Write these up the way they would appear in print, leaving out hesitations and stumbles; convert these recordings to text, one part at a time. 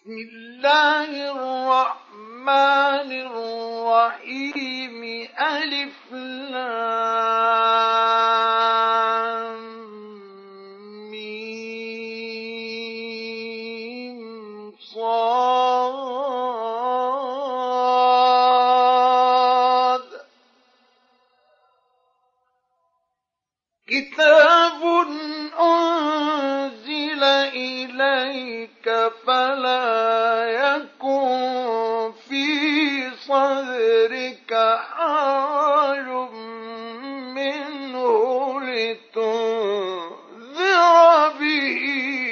بسم الله الرحمن الرحيم ألف لام ميم صاد كتاب أنزل إليك فلا يكن في صدرك حرج منه لتنذر به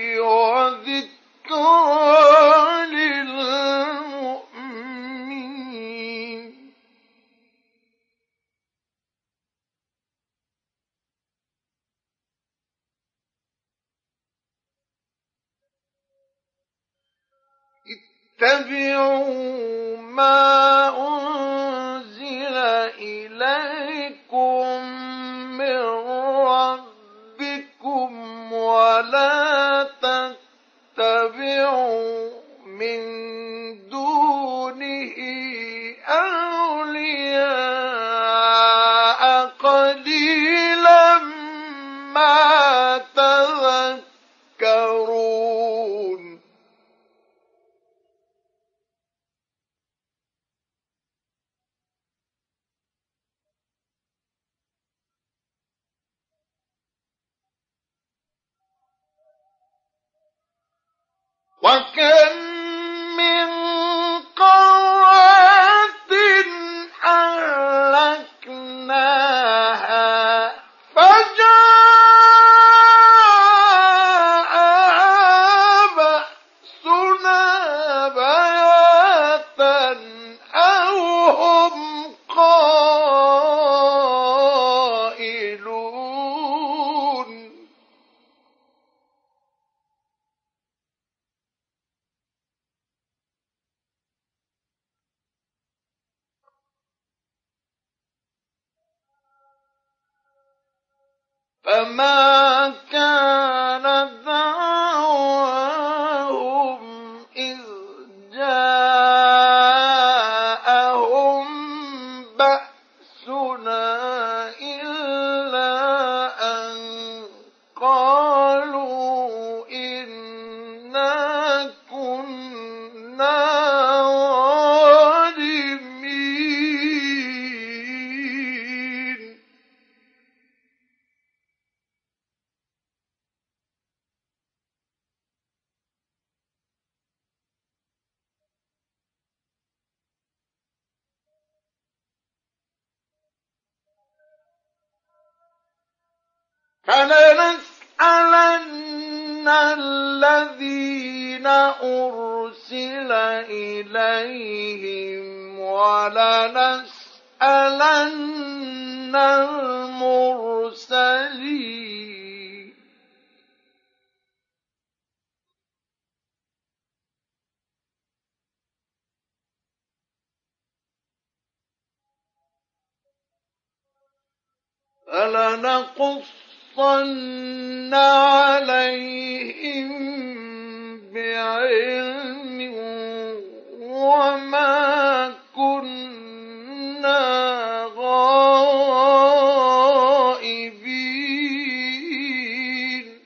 وذكرى للمؤمنين اتبعوا ما أنزل إليكم من ربكم ولا تتبعوا من دونه أولياء قليلا ما تذكرون وكم من قرية أهلكناها فجاءها بأسنا بياتا أو هم قائلون فما كان دعواهم إذ جاءهم بأسنا إلا أن قالوا إنا كنا ظالمين فلنسألن الذين أرسل إليهم ولنسألن المرسلين فلنقصن عليهم بعلم وما كنا غائبين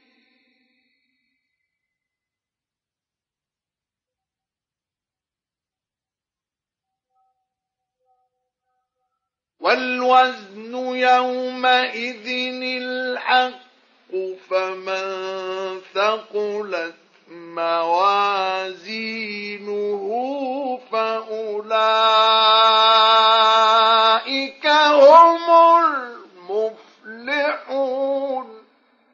والوزن يومئذ الحق فمن ثقلت موازينه فأولئك هم المفلحون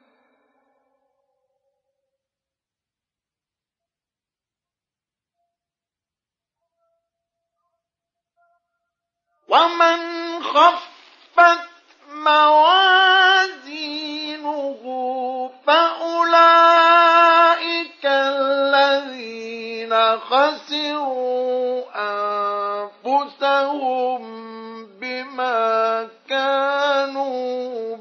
ومن خفت موازينه فأولئك الذين خسروا أنفسهم بما كانوا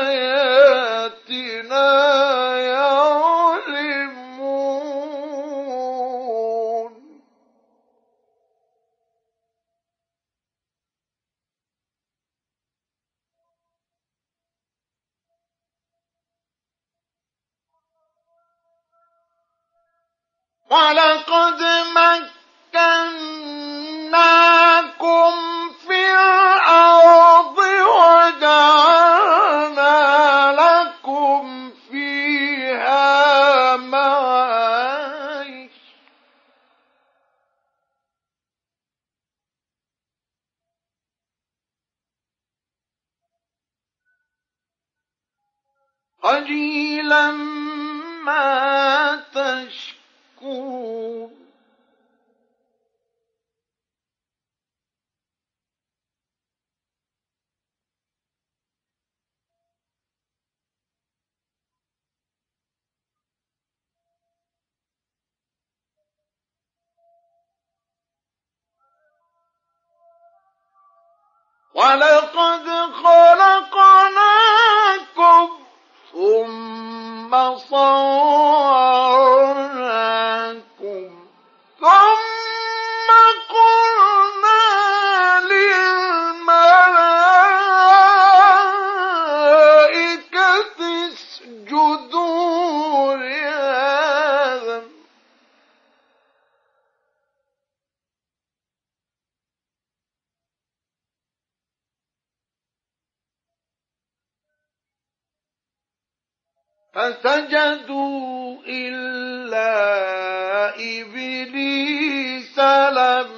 بآياتنا يظلمون وَلَقَدْ مَكَّنَّاكُمْ فِي الْأَرْضِ وَجَعَلْنَا لَكُمْ فِيهَا مَعَايِشَ قَلِيلًا مَا تَشْكُرُونَ وَلَقَدْ خَلَقْنَاكُمْ ثُمَّ صَوَّرْنَاكُمْ ثُمَّ قُلْنَا لِلْمَلَائِكَةِ اسْجُدُوا لِآدَمَ فسجدوا إلا إبليس لم